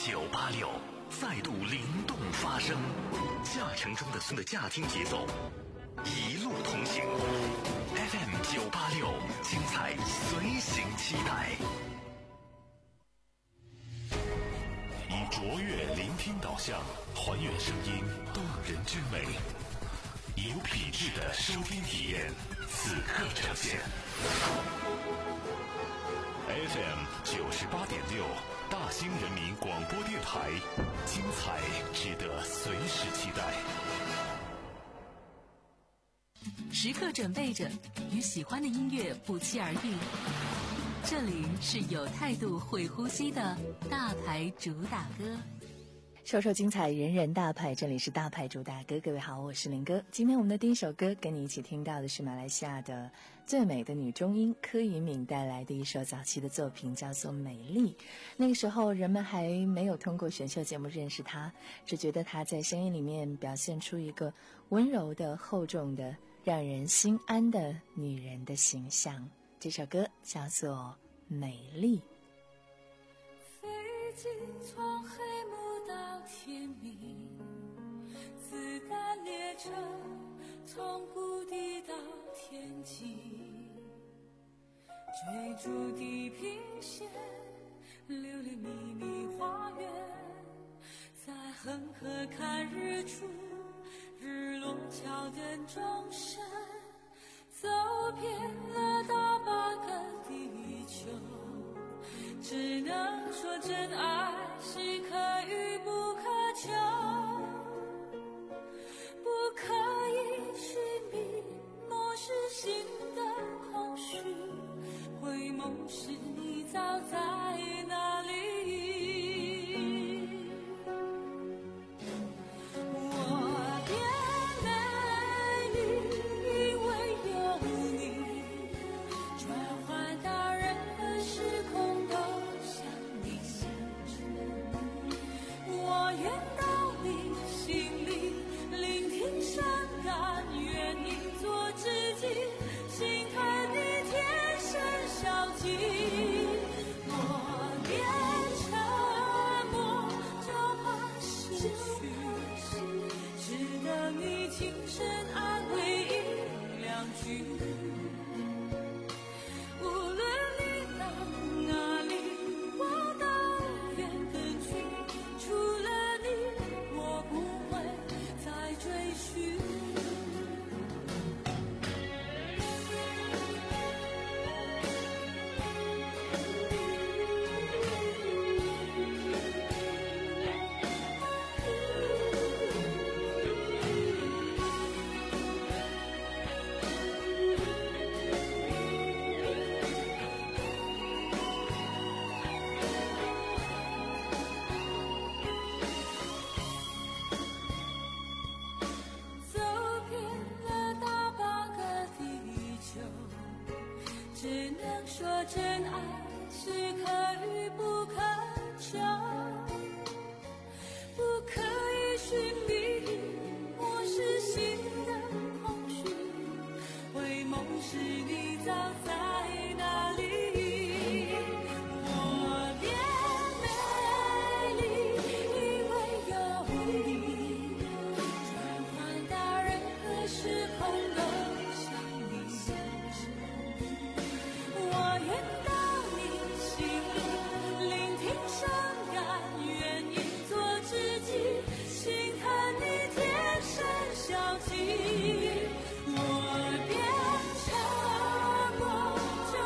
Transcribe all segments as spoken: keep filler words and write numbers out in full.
九八六再度灵动发声，驾乘中的孙的驾听节奏，一路同行。F M 九八六，精彩随行期待。以卓越聆听导向，还原声音动人之美，以有品质的收听体验，此刻呈现。F M 九十八点六，大兴人民广播电台，精彩值得随时期待。 时刻准备着，与喜欢的音乐不期而遇。这里是有态度、会呼吸的大牌主打歌。 首首精彩，人人大牌，这里是大牌主打歌。各位好，我是林哥。今天我们的第一首歌跟你一起听到的是马来西亚的最美的女中音柯以敏带来的一首早期的作品，叫做《美丽》。那个时候人们还没有通过选秀节目认识她，只觉得她在声音里面表现出一个温柔的、厚重的、让人心安的女人的形象。这首歌叫做《美丽》。 飞机从黑幕到天明，子弹列车从谷底到天际，追逐地平线，流连秘密花园，在恒河看日出，日落桥灯钟声，走遍了大半个地球，只能说真爱是可遇不可求，不可以寻觅，漠视心的空虚，回眸时你早在哪里。我变美丽，因为有你，转换到任何时空都像你。我愿到你心里，聆听伤感，愿意做知己，心疼你天生消极。我连沉默就怕失去，只等你轻声安慰一两句。无论你到哪里，我都愿跟去，除了你我不会再追寻。走遍了大半个地球，只能说真爱是可遇不可求，不可以寻觅，漠视心的空虚，回眸时你早在哪里。我变美丽，因为有你，转换到任何时空都像你。我愿到你心里，聆听伤感，愿意做知己，心疼你天生消极。我变沉默就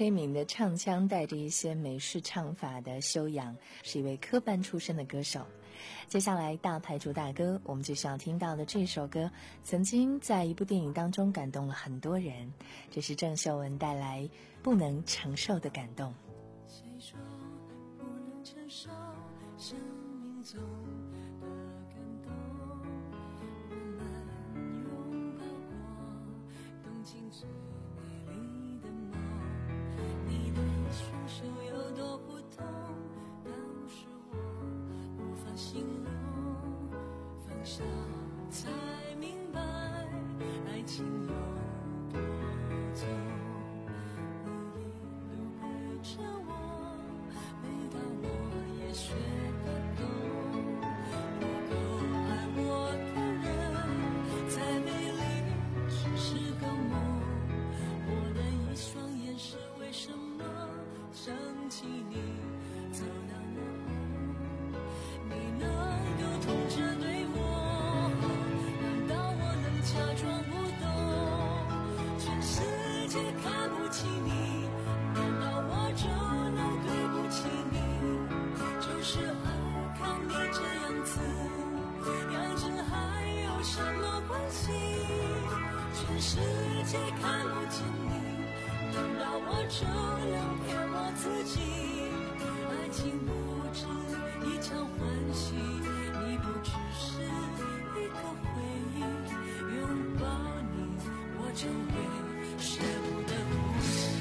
黑敏的唱腔带着一些美式唱法的修养，是一位科班出身的歌手。接下来大牌主打歌，我们就需要听到的这首歌，曾经在一部电影当中感动了很多人，这是郑秀文带来《不能承受的感动》。 谁说不能承受生命中的感动？我们拥抱过东京最美丽的梦，你的双手有多不同，当时我无法形容，放下才明白爱情有多重。你一路陪着我，每当我也学得懂，不够爱我的人再美丽只是个梦。我的一双眼是为什么想起你走到那后，你能够痛着对我，难道我能假装不懂？全世界看不起你，难道我就能对不起你？就是爱看你这样子，样子还有什么关系？全世界看不见你，难道我就能骗我自己？爱情不止一场欢喜，你不只是一个回忆，拥抱你我就会舍不得呼吸。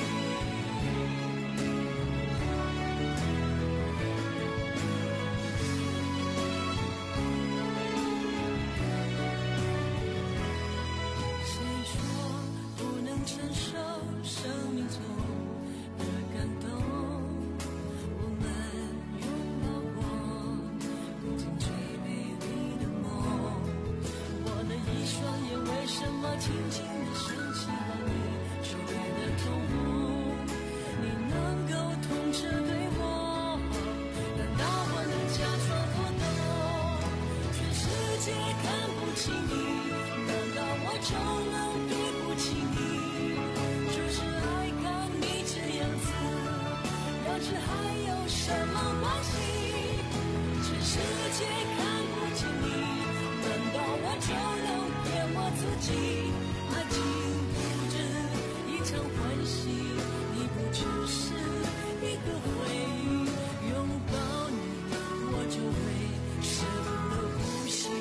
谁说不能承受生命中的感动？我们拥抱过东京最美丽的梦，我的一双眼为什么轻轻地升起了你周围的瞳孔？你能够痛着对我，难道我能假装不懂？全世界看不起你，难道我就能对不起你？就是爱看你这样子，要是还有什么关系？全世界看不起你，难道我就能骗我自己？爱情不止一场欢喜，你不只是一个回忆，拥抱你我就会舍不得呼吸。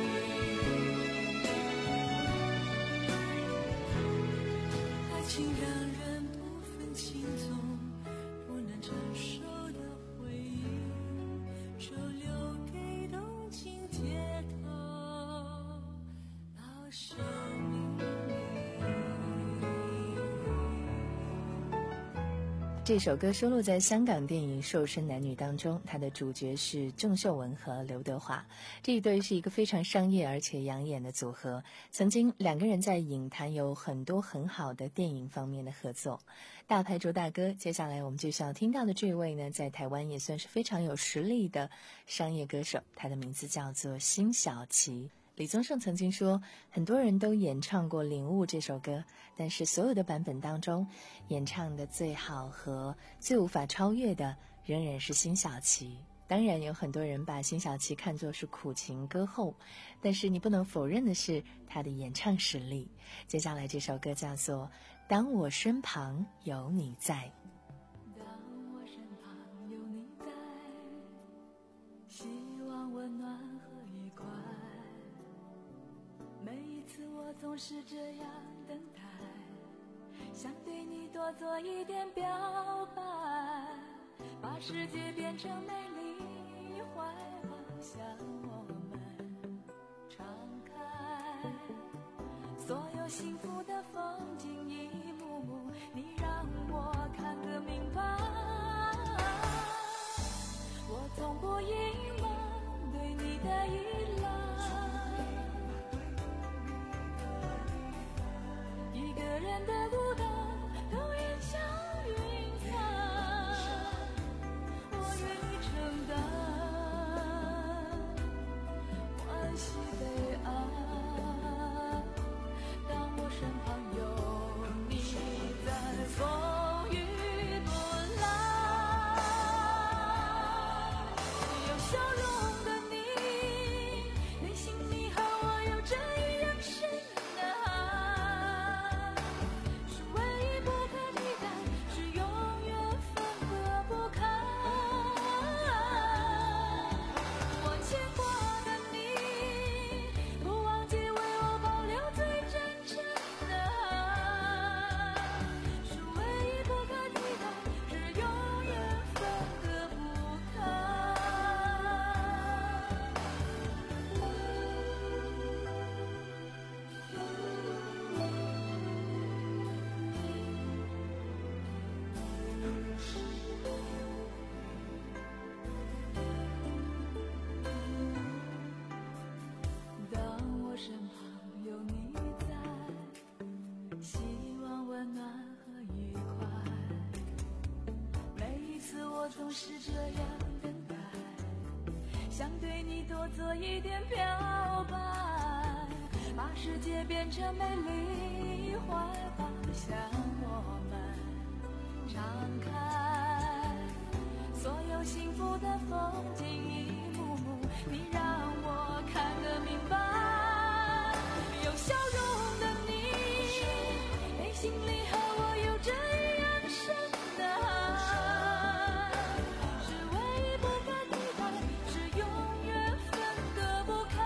爱情让人不分轻重，不能承受的回忆，就留给东京街头老生命里。 这首歌收录在香港电影《瘦身男女》当中，它的主角是郑秀文和刘德华，这一对是一个非常商业而且养眼的组合。曾经两个人在影坛有很多很好的电影方面的合作。大牌主打歌，接下来我们就想听到的这位呢，在台湾也算是非常有实力的商业歌手，他的名字叫做辛晓琪。李宗盛曾经说，很多人都演唱过《领悟》这首歌，但是所有的版本当中，演唱的最好和最无法超越的仍然是辛晓琪。当然有很多人把辛晓琪看作是苦情歌后，但是你不能否认的是她的演唱实力。接下来这首歌叫做《当我身旁有你在》。 当我身旁有你在，希望温暖和愉快，每一次我总是这样等待，想对你多做一点表白，把世界变成美丽怀抱，向我们敞开，所有幸福的风景一幕幕，你让我看个明白。我从不隐瞒对你的依赖，一个人的孤单都烟消云散，我愿意承担欢喜悲哀。当我身旁有你在，风雨就是这样等待，想对你多做一点表白，把世界变成美丽怀抱，向我们敞开，所有幸福的风景一幕幕，你让我看得明白。有笑容的你，内心里和我有着一样深的爱，是唯一不可替代，是永远分割不开。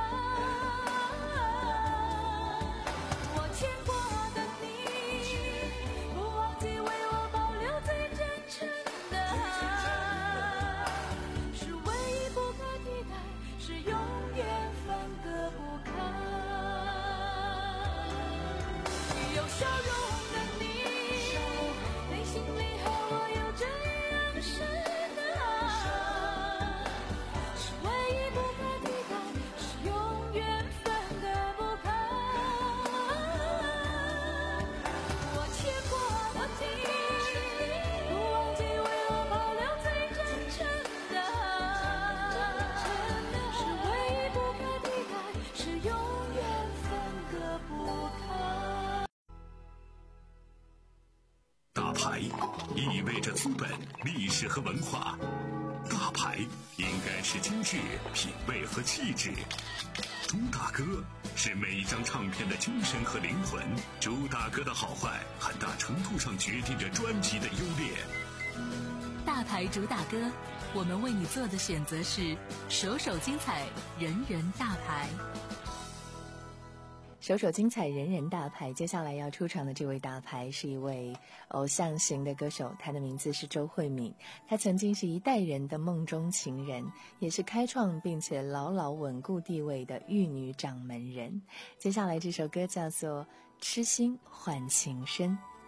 我牵挂的你，不忘记为我保留最真诚的爱，是唯一不可替代，是永远分割不开。有笑容的你，内心里和我有着一样深的爱，是唯一不可替代，是永远分割不开。我牵挂的你，不忘记为我保留最真诚的爱，是唯一不可替代，是永远分割不开。 大牌意味着资本、历史和文化，大牌应该是精致、品味和气质。朱大哥是每一张唱片的精神和灵魂，朱大哥的好坏很大程度上决定着专辑的优劣。 大牌主打歌，我们为你做的选择是首首精彩，人人大牌。 首首精彩，人人大牌。接下来要出场的这位大牌是一位偶像型的歌手，他的名字是周慧敏。他曾经是一代人的梦中情人，也是开创并且牢牢稳固地位的玉女掌门人。接下来这首歌叫做《痴心换情深》。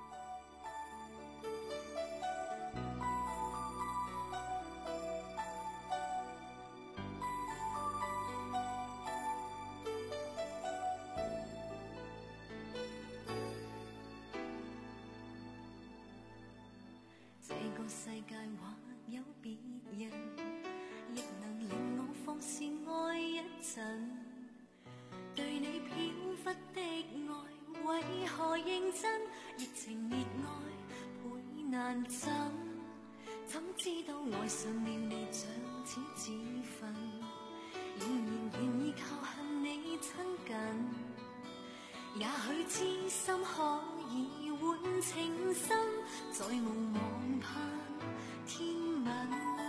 這個世界或有別人，亦能令我放肆愛一陣。對你飄忽的愛，為何認真？熱情熱愛倍難枕。怎知道愛上了你像似自焚，仍然願意靠向你親近。也許知心可以換情深，再無望盼天問。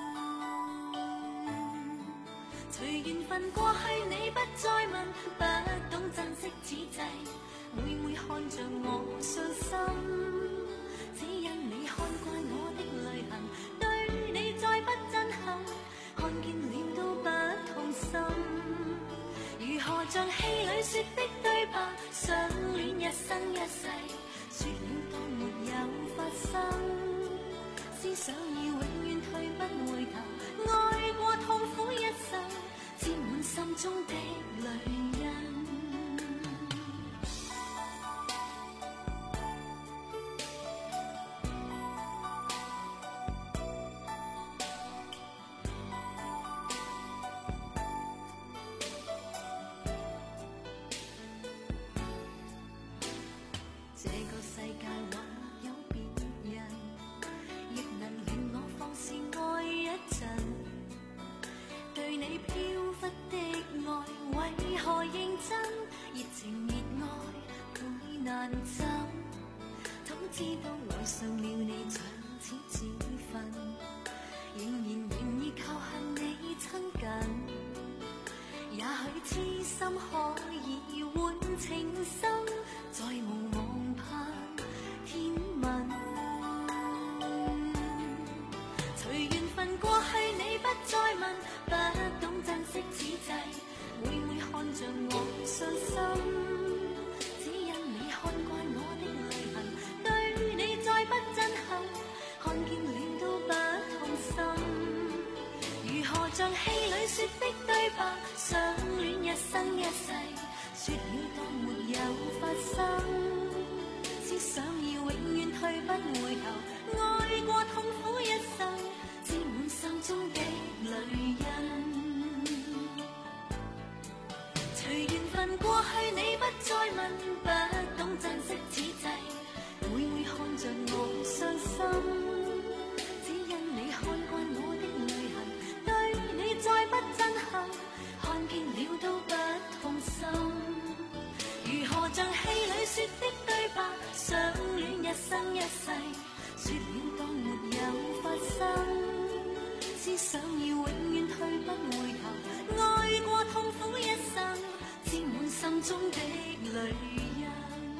隨緣分過去，你不再問，不懂珍惜此際，每每看着我傷心，只因你看慣我的淚痕，對你再不憎恨，看見了都不痛心。如何像戲裏說的對白，相戀一生一世，說了當沒有發生，思想已永遠退不回頭，愛過痛苦一生，沾滿心中的淚印。這個世界或有別人，亦能令我放肆愛一陣。對你飄忽的愛，為何認真？熱情熱愛倍難枕。怎知道愛上了你像似自焚，仍然願意靠向你親近。也許痴心可以換情深，再無望盼天問。隨緣分過去，你不再問，不懂珍惜此際，每每看着我傷心，只因你看慣我的淚痕，對你再不憎恨，看見了都不痛心。如何像戲裏說的對白，相戀一生一世，說了當沒有發生，思想已永遠退不回頭，愛過痛苦一生，沾滿心分過去你不再問，不懂珍惜此際，每每看着我傷心，只因你看慣我的淚痕，對你再不震撼，看見了都不痛心。如何像戲裏說的對白，相戀一生一世，說了當沒有發生，只想要永遠退不回頭，愛過痛苦一生，沾滿心中的淚印。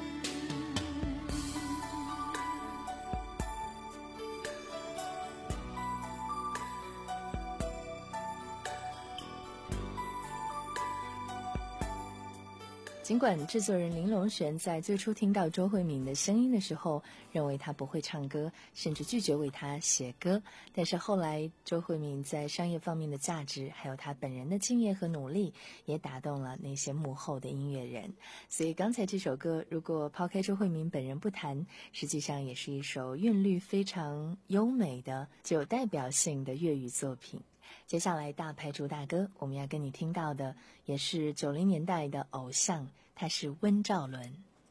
尽管制作人林隆璇在最初听到周慧敏的声音的时候，认为她不会唱歌，甚至拒绝为她写歌，但是后来周慧敏在商业方面的价值，还有她本人的敬业和努力，也打动了那些幕后的音乐人。所以刚才这首歌，如果抛开周慧敏本人不谈，实际上也是一首韵律非常优美的、具有代表性的粤语作品。接下来大牌主打歌，我们要跟你听到的也是九零年代的偶像，他是温兆伦。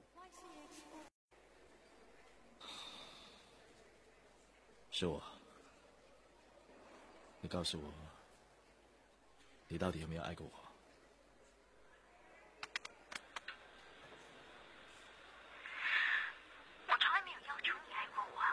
是我，你告诉我，你到底有没有爱过我？ 我从来没有要求你爱过我。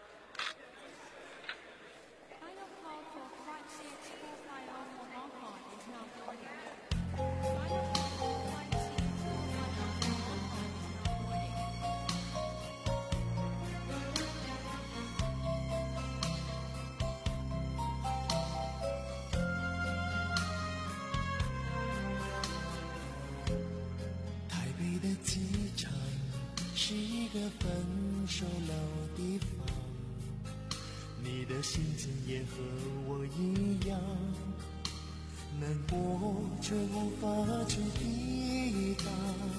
是一个分手老地方，你的心情也和我一样，难过却无法去抵挡，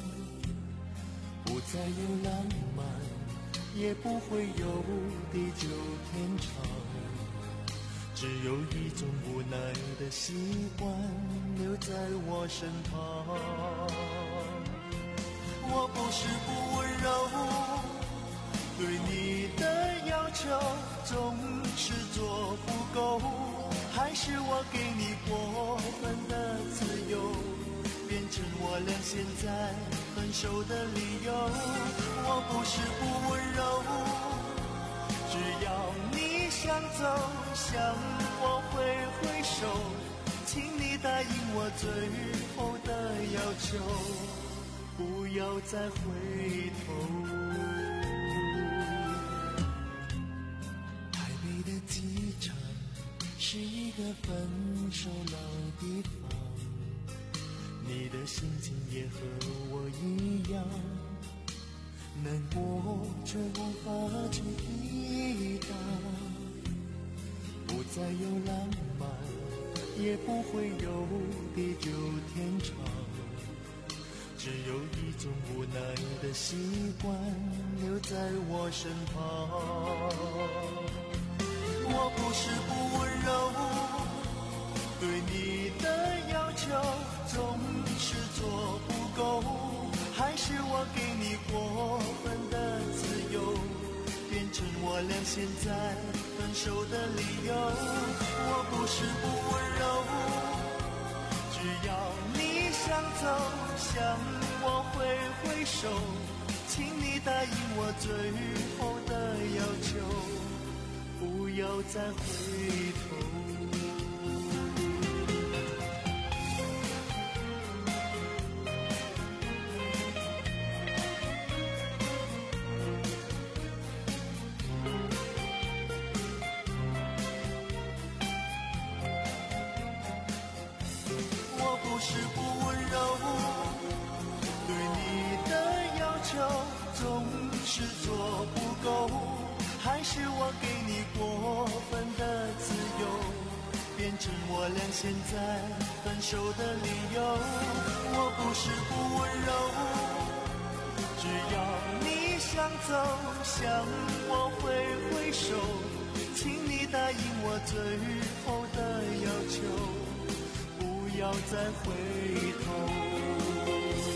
不再有浪漫，也不会有地久天长，只有一种无奈的习惯留在我身旁。我不是不温柔，对你的要求总是做不够，还是我给你过分的自由，变成我俩现在分手的理由。我不是不温柔，只要你想走向我挥挥手，请你答应我最后的要求，不要再回头。台北的机场是一个分手老地方，你的心情也和我一样，难过却无法去抵挡，不再有浪漫，也不会有地久天长，只有一种无奈的习惯留在我身旁。我不是不温柔，对你的要求总是做不够，还是我给你过分的自由，变成我俩现在分手的理由。我不是不温柔，只要你想走向我挥挥手，请你答应我最后的要求，不要再回头。我不是不温柔，对你的要求总是做不够，还是我给你过分的自由，变成我俩现在分手的理由。我不是不温柔，只要你想走向我挥挥手，请你答应我最后的要求，不要再回头。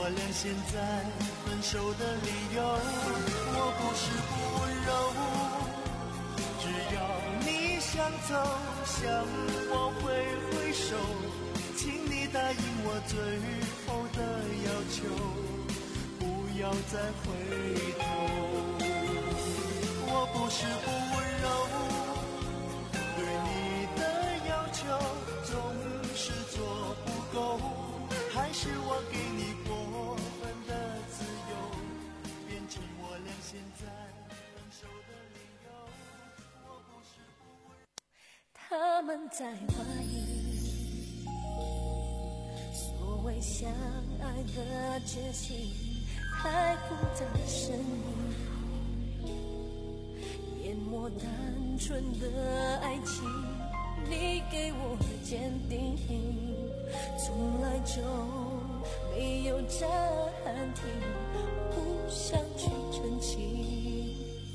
我俩现在分手的理由。我不是不温柔，只要你想走，向我挥挥手，请你答应我最后的要求，不要再回头。我不是不温柔，对你的要求总是做不够，还是我给你过分的自由，变成我俩现在分手的理由。我不是不温柔。 他们在怀疑所谓相爱的决心太复杂的声音，淹没单纯的爱情，你给我的坚定从来就没有暂停，不想去澄清，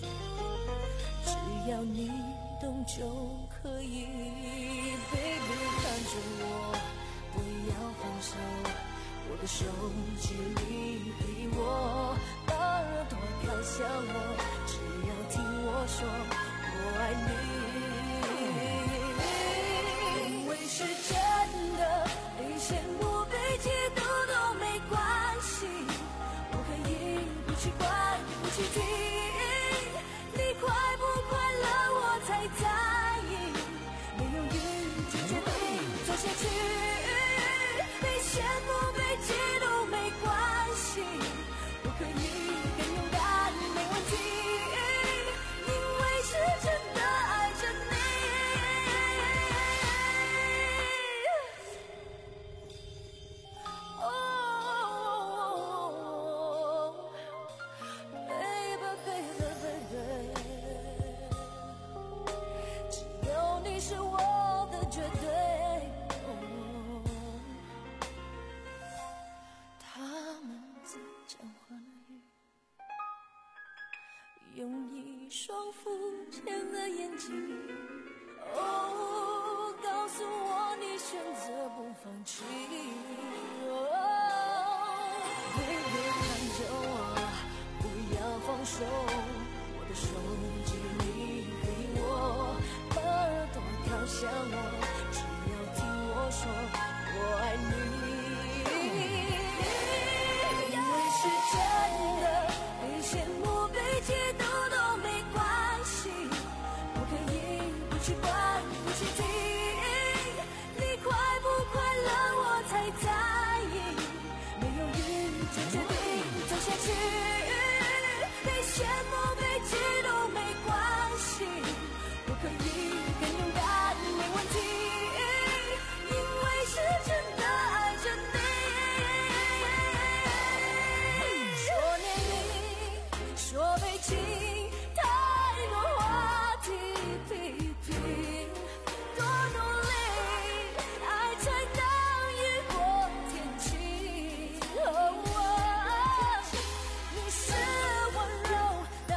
只要你懂就可以。 Baby 看着我，不要放手，我的手距离离我，把耳朵靠向我，只要听我说我爱你。因为是真的，被羡慕被嫉妒都没关系，我可以不去管不去听，你快不快乐我才在意，没有语就决定走下去，被羡慕被嫉妒没关系，我可以更勇敢没问题，因为是真的爱着你。哦 baby baby baby， 只有你是我的绝对。哦，他们在讲话的语，用一双肤浅的眼睛，哦，告诉我你选择不放弃。哦 baby 看着我，不要放手，我的手距离离我，把耳朵靠向我，只要听我说我爱你。因为是真的，被羡慕被嫉妒都没关系，我可以不去管不去听，你快不快乐我才在意，没有语就决定走下去，被羡慕被嫉妒没关系，我可以更勇敢没问题，因为是真的爱着你。说年龄，说悲情，太多话题批评，多努力，爱才能雨过天晴。哦，你是温柔，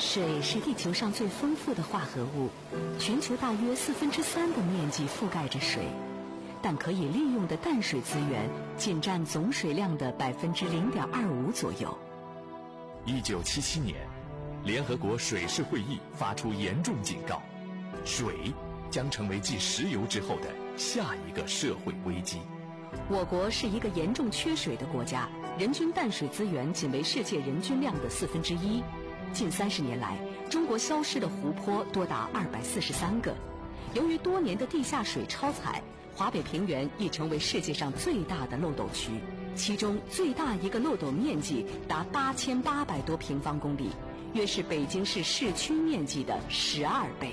水是地球上最丰富的化合物，全球大约四分之三的面积覆盖着水，但可以利用的淡水资源仅占总水量的百分之零点二五左右。 一九七七年，联合国水事会议发出严重警告，水将成为继石油之后的下一个社会危机。 我国是一个严重缺水的国家，人均淡水资源仅为世界人均量的四分之一。近三十年来，中国消失的湖泊多达二百四十三个。由于多年的地下水超采，华北平原已成为世界上最大的漏斗区，其中最大一个漏斗面积达八千八百多平方公里，约是北京市市区面积的十二倍。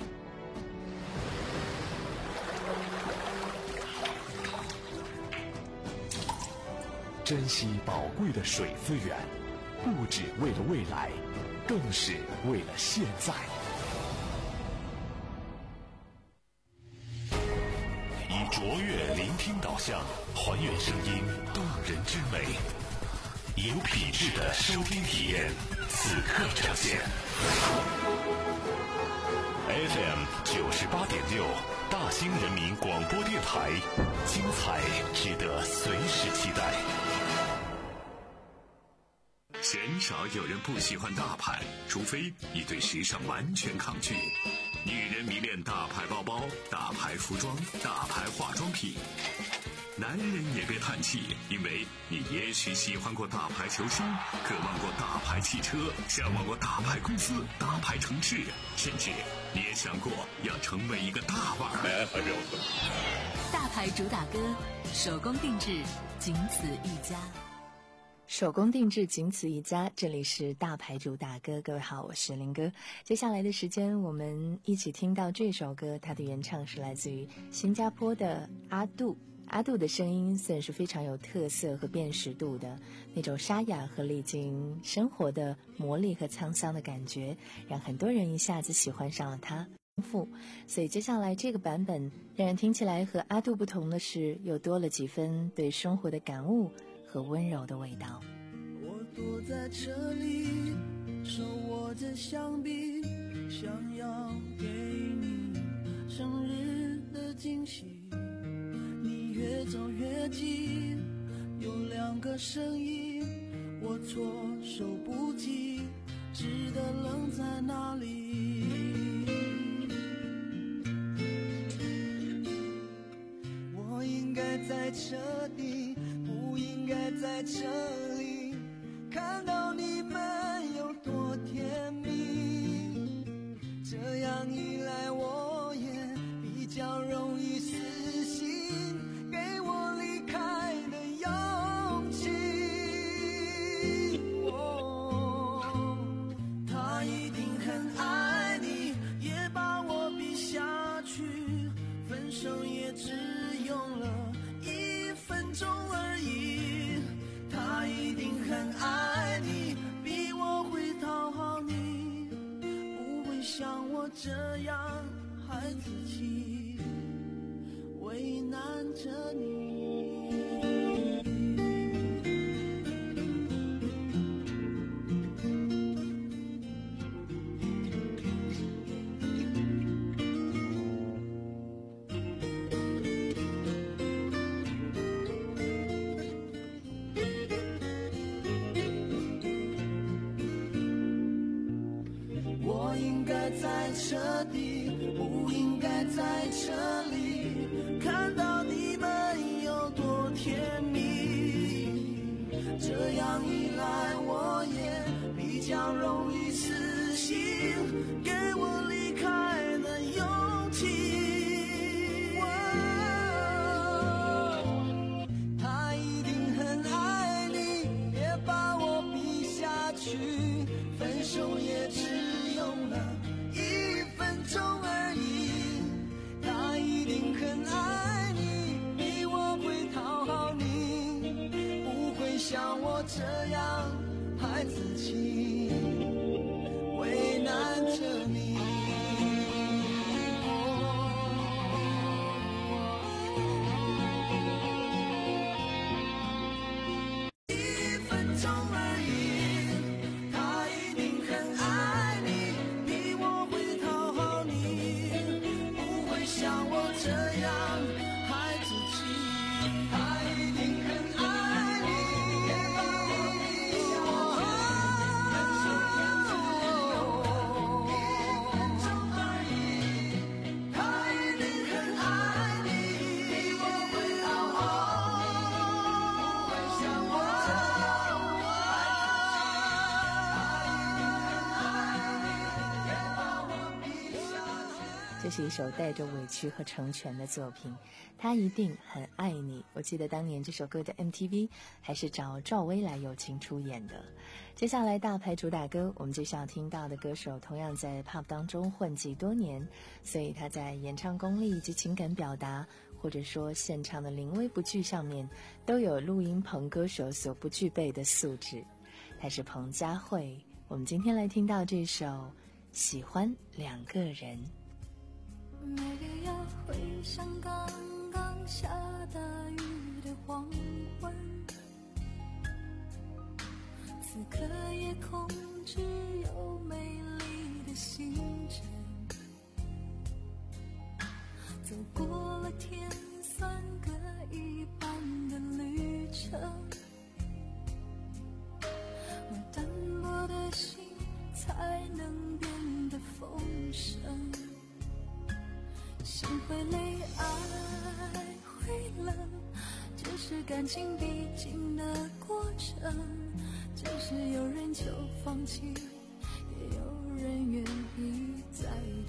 珍惜宝贵的水资源，不只为了未来，更是为了现在。以卓越聆听导向，还原声音动人之美，有品质的收听体验，此刻呈现。F M 九十八点六，大兴人民广播电台，精彩值得随时期待。鲜少有人不喜欢大牌，除非你对时尚完全抗拒。女人迷恋大牌包包、大牌服装、大牌化妆品。男人也别叹气，因为你也许喜欢过大牌球星，渴望过大牌汽车，向往过大牌公司、大牌城市，甚至你也想过要成为一个大腕儿。 大牌主打歌，手工定制，仅此一家。 手工定制，仅此一家。这里是大牌主打歌，各位好，我是林哥。接下来的时间，我们一起听到这首歌，它的原唱是来自于新加坡的阿杜。阿杜的声音算是非常有特色和辨识度的，那种沙哑和历经生活的磨砺和沧桑的感觉，让很多人一下子喜欢上了他。所以接下来这个版本让人听起来和阿杜不同的是，又多了几分对生活的感悟和温柔的味道。 我躲在车里，手握着香槟，想要给你生日的惊喜。你越走越近，有两个声音，我措手不及，只得愣在那里。我应该在车底，不应该在这里，看到你们有多甜蜜，这样一来我也比较容易死心，给我离开的勇气。哦，他一定很爱你，也把我比下去，分手也只用了一分钟而已。他一定很爱你，比我会讨好你，不会像我这样孩子气，为难着你。我应该在车底，不应该在这里，看到你们有多甜蜜，这样一来我也比较容易死心，给我离开的勇气。哦，他一定很爱你，别把我比下去，分手也只用了一分钟而已。他一定很爱你，比我会讨好你，不会像我这样孩子气，为难着你。一分钟而已，他一定很爱你， 这样害自己。他一定很爱你，别把我比下去，人生样子有一点钟而已。他一定很爱你，比我会好好会想我。 这是一首带着委屈和成全的作品，他一定很爱你。我记得当年这首歌的 M T V 还是找赵薇来友情出演的。接下来大牌主打歌，我们接下来听到的歌手同样在 pop 当中混迹多年，所以他在演唱功力及情感表达，或者说现场的临危不惧上面，都有录音棚歌手所不具备的素质。他是彭佳慧，我们今天来听到这首《喜欢两个人》。 每夜回想刚刚下大雨的黄昏，此刻夜空只有美丽的星辰，走过了天算各一半的旅程，我单薄的心才能变得丰盛。心会累，爱会冷，这是感情必经的过程。只是有人就放弃，也有人愿意再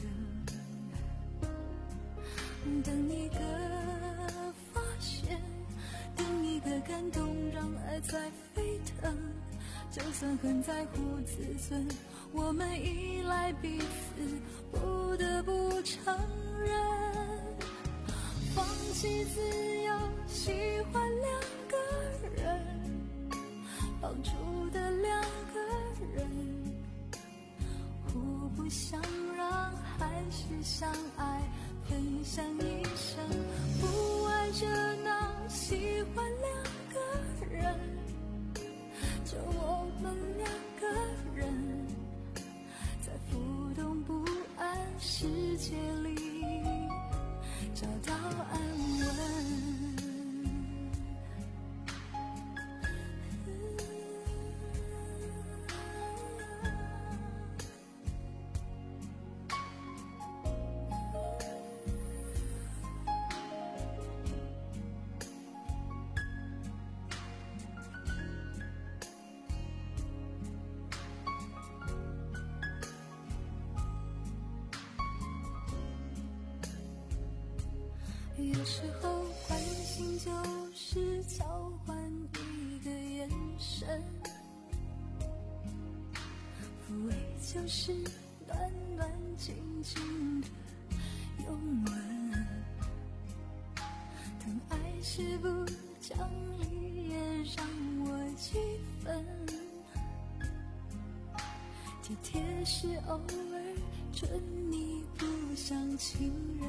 等。等一个发现，等一个感动，让爱在沸腾。就算很在乎自尊，我们依赖彼此，不得不承认，放弃自由，喜欢两个人，绑住的两个人，互不相让，还是相爱，分享一生，不爱热闹，喜欢两个人，就我们两个人，在浮动不安世界里找到安稳。有时候关心就是交换一个眼神，抚慰就是暖暖静静的拥吻，疼爱是不讲理也让我几分，体贴是偶尔准你不像情人。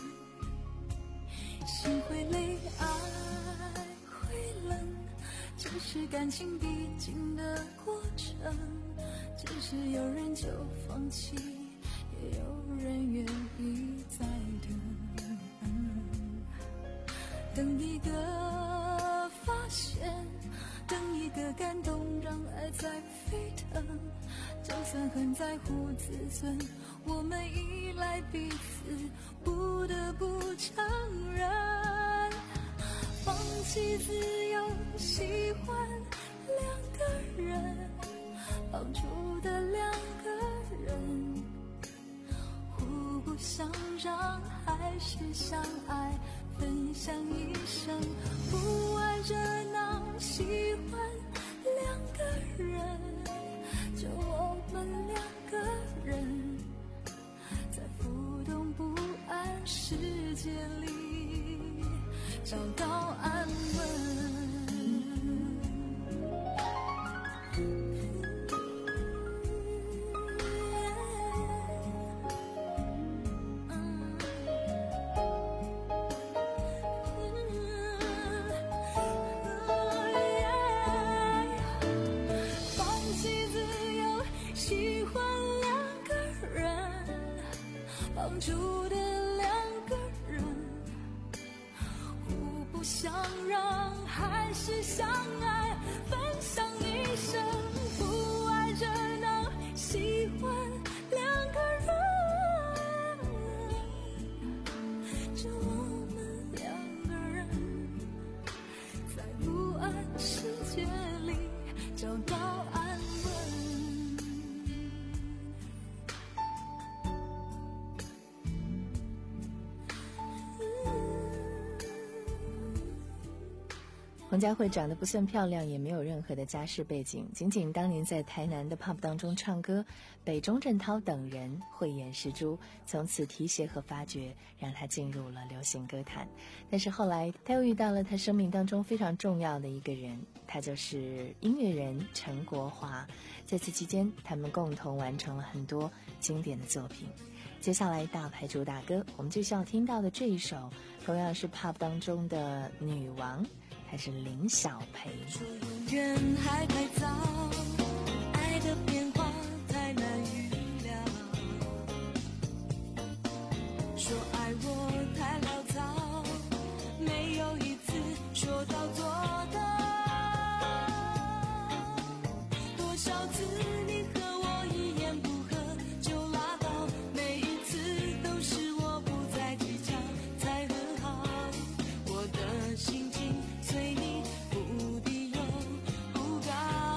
心会累，爱会冷，这是感情必经的过程。只是有人就放弃，也有人愿意再等。等一个发现，等一个感动，让爱在沸腾。就算很在乎自尊，我们依赖彼此，不得不承认，放弃自由，喜欢两个人，绑住的两个人，互不相让，还是相爱，分享一生，不爱热闹，喜欢两个人，就我们两个人，在浮动不安世界里找到安稳。喜欢两个人，绑住的两个人， 还是相爱，分享一生，不爱热闹，喜欢两个人，就我们两个人，在不安世界里找到安稳。 洪佳慧长得不算漂亮，也没有任何的家世背景，仅仅当年在台南的 pub 当中唱歌，被钟镇涛等人慧眼识珠，从此提携和发掘，让她进入了流行歌坛。但是后来她又遇到了她生命当中非常重要的一个人，他就是音乐人陈国华。在此期间，他们共同完成了很多经典的作品。接下来大牌主打歌，我们就需要听到的这一首，同样是 pub 当中的女王，还是林小培。 说永远还太早，爱的变化太难预料，说爱我太潦草，没有一次说到做到，多少次你和我一言不合就拉倒，每一次都是我不再计较才和好，我的心情随你不低又不高，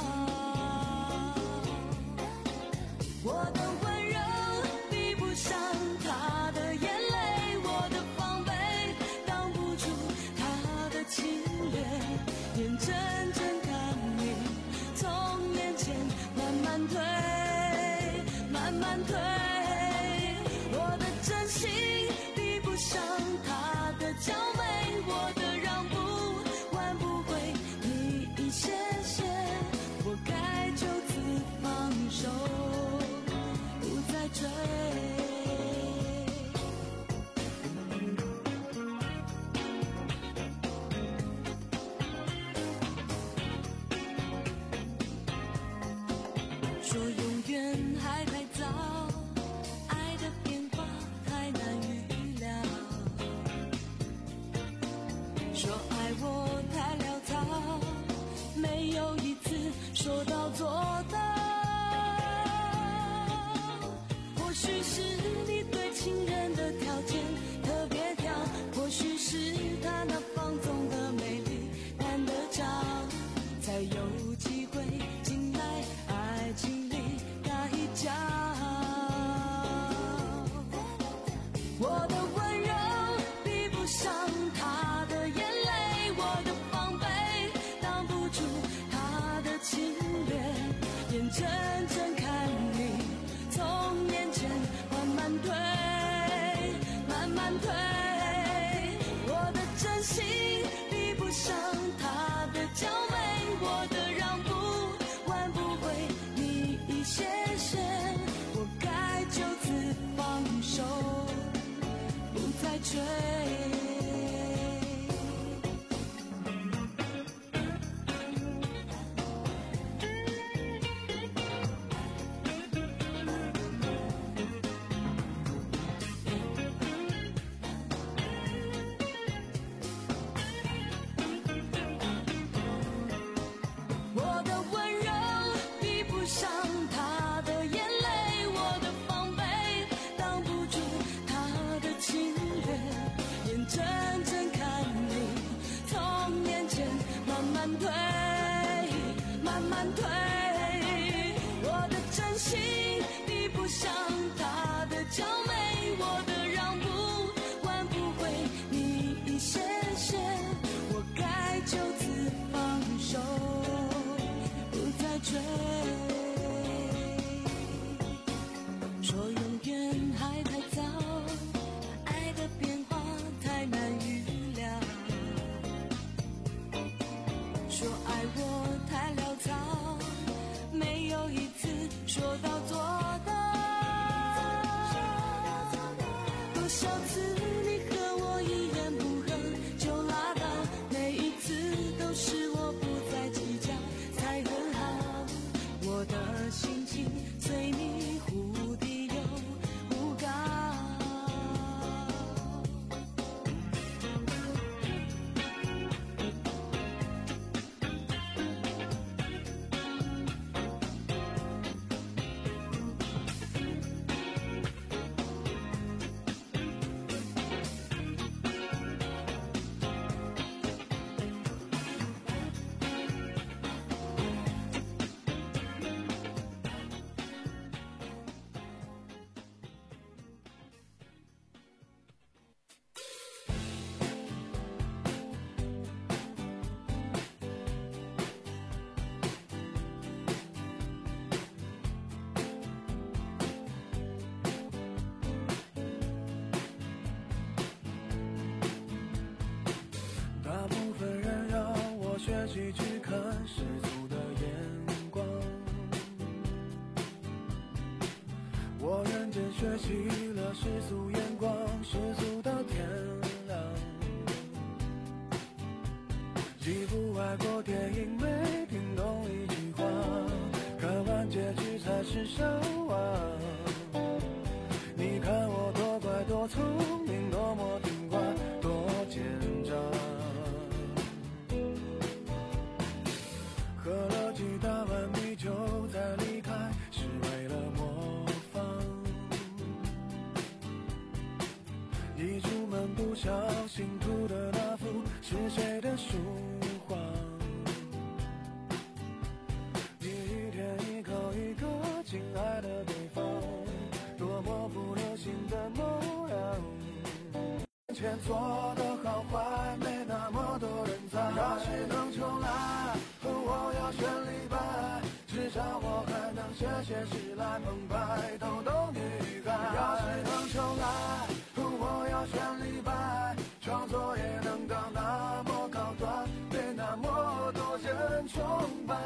我的温柔比不上他的眼泪，我的防备挡不住他的侵略，眼睁睁看你从眼前慢慢退，慢慢退，我的真心比不上他的娇媚，我的让步挽不回你一些些，我该就此放手，不再追。说永远还太早，爱的变化太难预料，说爱我太潦草，没有一次说到做到，或许是你对情人的条件特别挑，或许是他那放纵的美丽难得着，才有机会进来爱情里打一架，我的温柔比不上他的眼泪，我的防备挡不住他的侵略，眼睁睁看你从眼前慢慢退，慢慢退，我的真心比不上他的娇媚，我的让步挽不回你一些些，我该就此放手，不再追。我的温柔比不上他的眼泪，我的防备挡不住他的侵略，眼睁睁看你从眼前慢慢退，慢慢退，我的真心比不上他的娇媚，我的让步挽不回你一些些，我该就此放手，不再追。说永远还太早，爱的变化太难预料，说爱我太潦草，没有一次说到做到，多少次你和我一言不合就拉倒，每一次都是我不再计较才很好，我的心情随你忽低又忽高， 学习去看世俗的眼光，我认真学习了世俗眼光，世俗到天亮。几部外国电影没听懂一句话，看完结局才是笑话。你看我多乖多聪明，多么听话，多奸诈。喝了几大碗米酒再离开，是为了模仿。一出门不小心涂的那幅是谁的书画？你一天一口一个亲爱的对方，多么不流行的模样。前做的好坏没那么多人在，要是能重来，我要选李白，至少我还能写写诗来澎湃逗逗女孩。要是能重来，我要选李白，创作也能到那么高端，被那么多人崇拜。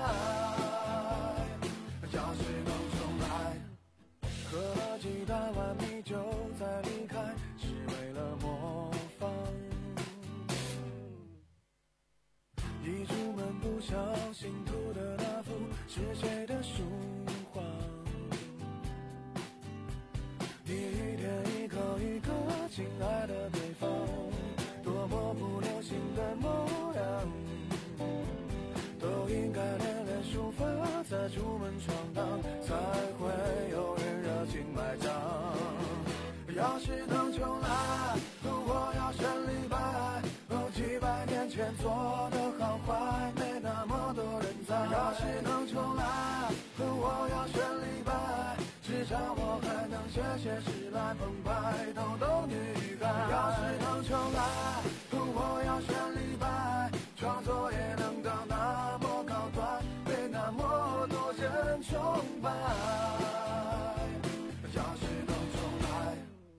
要是能重来，喝了几大碗米酒再离开，是为了模仿。一出门不小心涂的那幅是谁的书画？你一天一口一个亲爱的对方，多么不流行的模样。都应该练练书法，再出门闯荡，才会有人热情买账。要是能重来，我要选李白，几百年前做的好坏没那么多人在。要是能重来，我要选李白，至少我还能写写诗来澎湃逗逗女孩。要是能重来，我要选李白，创作也能到那么高端，被那么多人崇拜。要是能重来，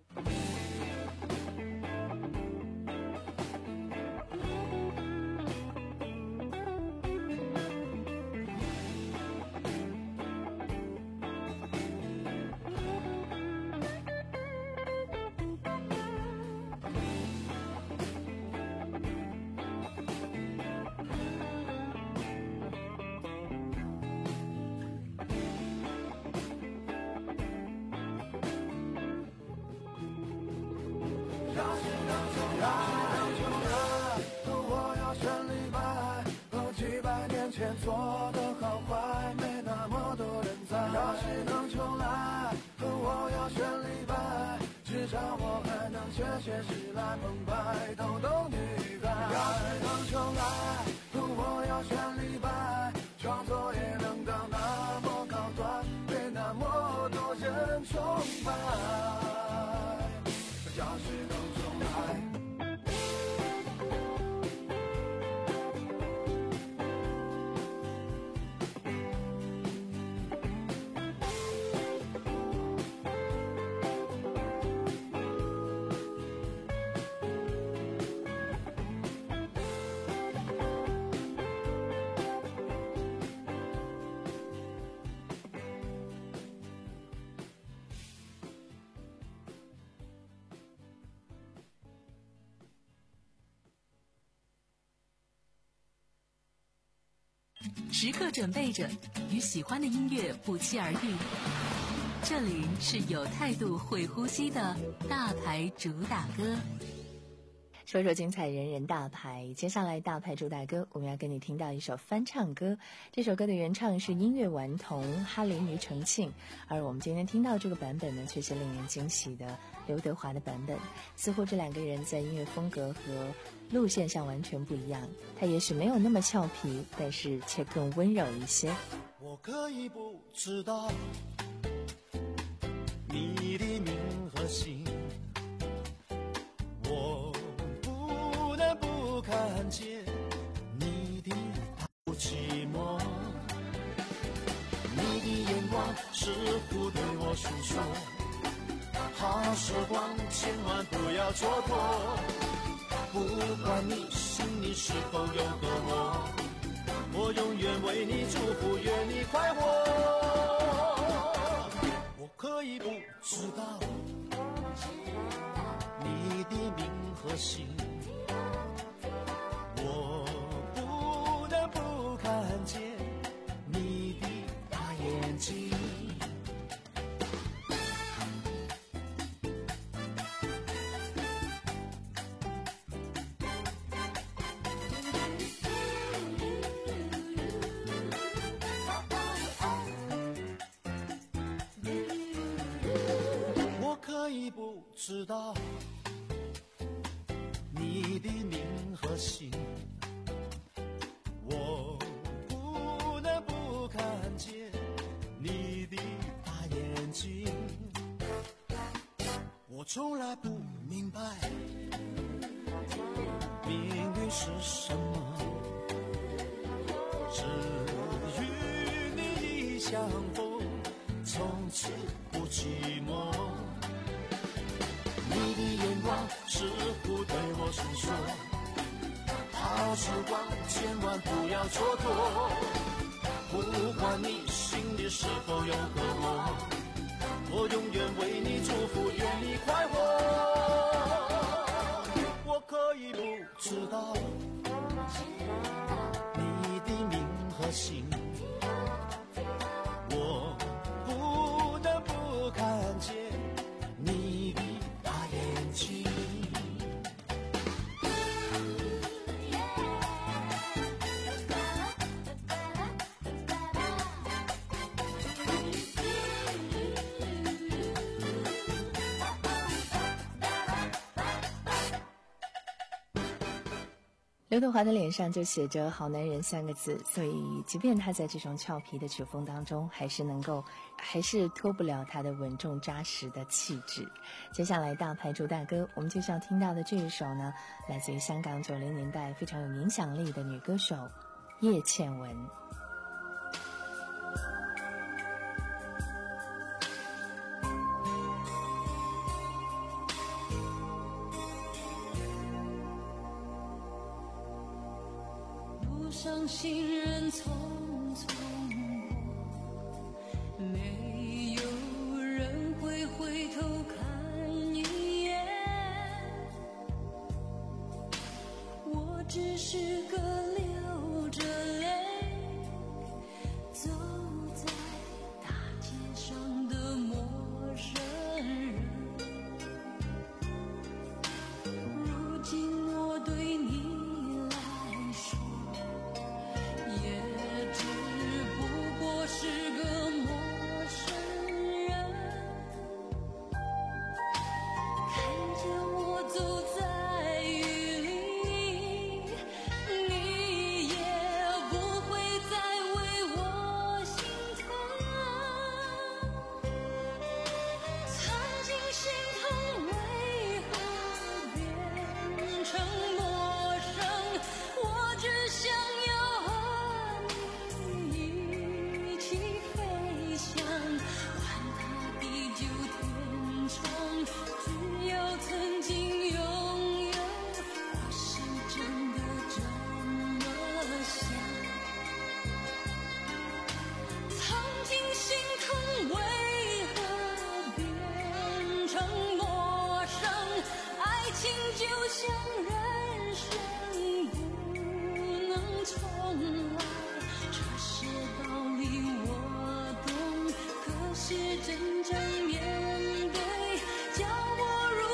前做的好坏没那么多人在。要是能重来，我要选李白，至少我还能写写诗来澎湃逗逗女孩。要是能重来，我要选李白，创作也能到那么高端，被那么多人崇拜。要是能重来。 时刻准备着，与喜欢的音乐不期而遇。这里是有态度、会呼吸的大牌主打歌。 说说精彩人人大牌，接下来大牌主打歌，我们要跟你听到一首翻唱歌。这首歌的原唱是音乐顽童哈林庾澄庆，而我们今天听到这个版本呢，却是令人惊喜的刘德华的版本。似乎这两个人在音乐风格和路线上完全不一样，他也许没有那么俏皮，但是却更温柔一些。 我可以不知道你的名和姓，我不能不看见你的不寂寞，你的眼光似乎对我诉说，好时光千万不要蹉跎，不管你心里是否有个我， 知道你的名和姓，我不能不看见你的大眼睛。我从来不明白命运是什么，只与你一相逢，从此不寂寞。你的眼光似乎对我诉说，好时光千万不要蹉跎，不管你心里是否有个我，我永远为你祝福，愿你快活。我可以不知道你的名和姓，我不能不看见你的大眼睛。 刘德华的脸上就写着好男人三个字，所以即便他在这种俏皮的曲风当中，还是能够还是脱不了他的稳重扎实的气质。接下来大牌主打歌，我们就是要听到的这一首呢，来自于香港九零年代非常有影响力的女歌手叶倩文。 路上行人匆匆过，没有人会回头看一眼。我只是个流着泪走在大街上的陌生人。如今我对你是个陌生人，看见我走在雨里，你也不会再为我心疼。曾经心疼为何变成陌生，我只想要曾经拥有，我是真的这么想。曾经心疼为何变成陌生，爱情就像人生不能重来，这些道理我懂，可是真正面对叫我如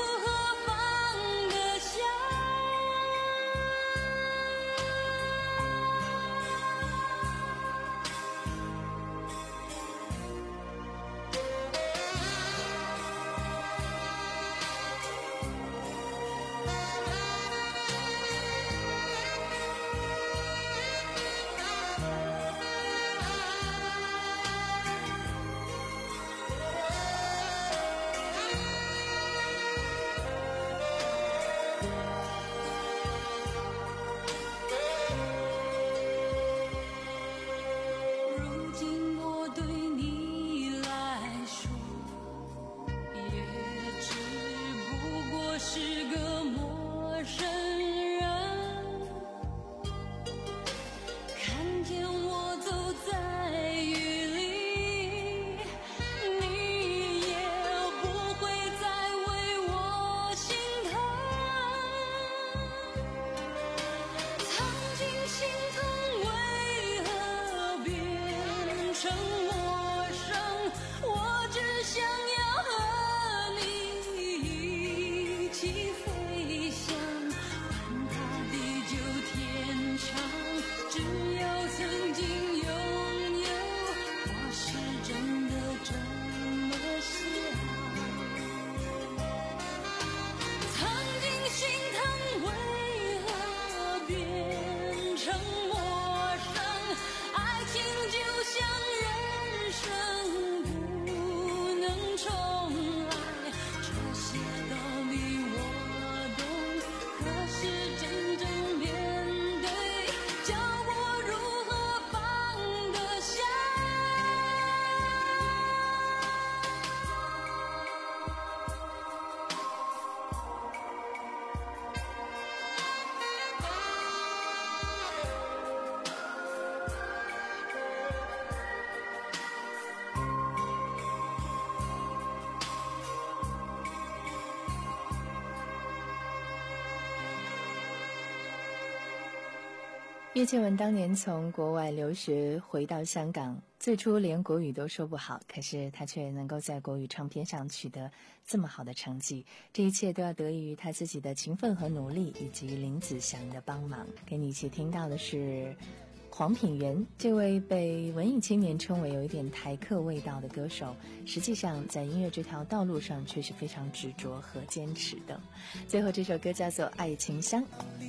叶倩文当年从国外留学回到香港，最初连国语都说不好，可是她却能够在国语唱片上取得这么好的成绩，这一切都要得益于她自己的勤奋和努力，以及林子祥的帮忙。跟你一起听到的是黄品源，这位被文艺青年称为有一点台客味道的歌手，实际上在音乐这条道路上却是非常执着和坚持的。最后这首歌叫做《爱情香》。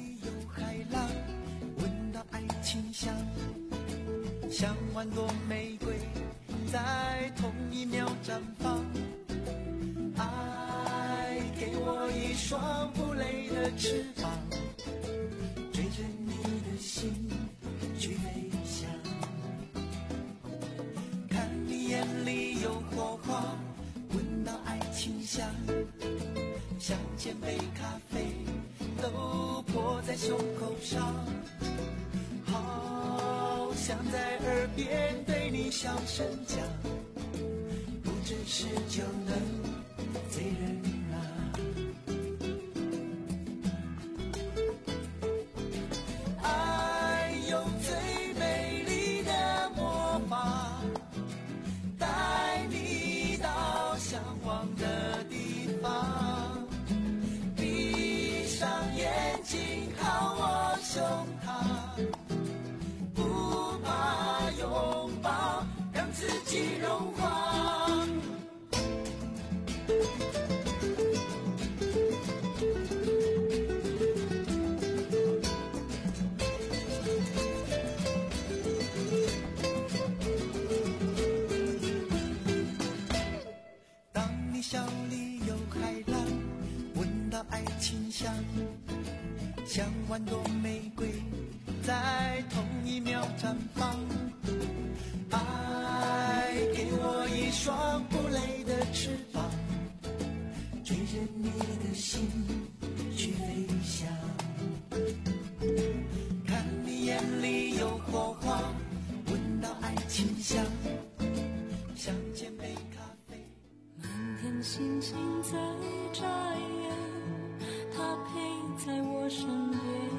清香，像万朵玫瑰在同一秒绽放。爱给我一双不累的翅膀，追着你的心去飞翔。看你眼里有火花，闻到爱情香，像千杯咖啡都泼在胸口上。好想在耳边对你小声讲，不只是酒能醉人啊。爱有最美丽的魔法，带你到向往的地方。闭上眼睛靠我胸膛，拥抱，让自己融化。当你笑里有海浪，闻到爱情香，像万朵玫瑰在同一秒绽放。爱给我一双不累的翅膀，追着你的心去飞翔。看你眼里有火花，闻到爱情香，像千杯咖啡。 满天星星在眨眼，他陪在我身边。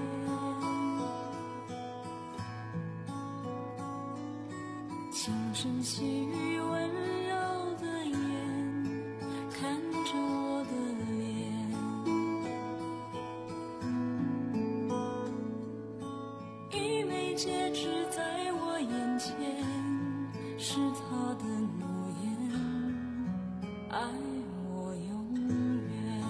轻声细语温柔的眼，看着我的脸。一枚戒指在我眼前，是他的诺言，爱我永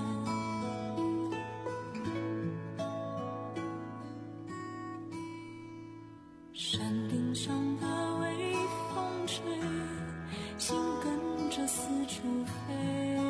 远。山顶上的微风吹，心跟着四处飞。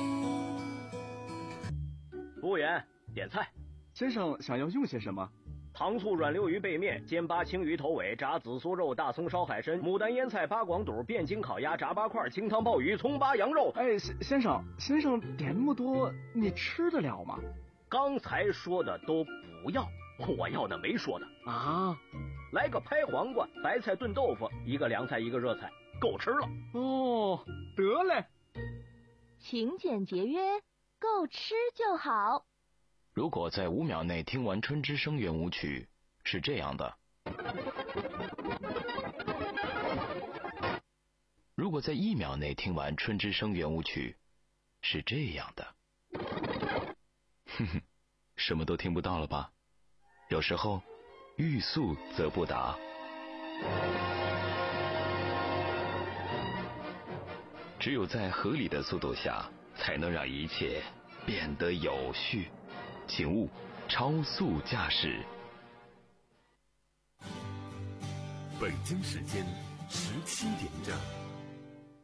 服务员，点菜。 先生想要用些什么？ 糖醋软溜鱼背面、煎巴青鱼头尾、炸紫苏肉、大葱烧海参、牡丹腌菜、八广肚、汴京烤鸭、炸八块、清汤鲍鱼、葱巴羊肉。 哎，先生，先生点那么多，你吃得了吗？ 刚才说的都不要，我要的没说的啊。 来个拍黄瓜，白菜炖豆腐，一个凉菜一个热菜，够吃了。 哦，得嘞。 勤俭节约，够吃就好。 如果在五秒内听完《春之声》圆舞曲，是这样的；如果在一秒内听完《春之声》圆舞曲，是这样的。哼哼，什么都听不到了吧？有时候欲速则不达。只有在合理的速度下，才能让一切变得有序。请勿超速驾驶。 北京时间十七点整。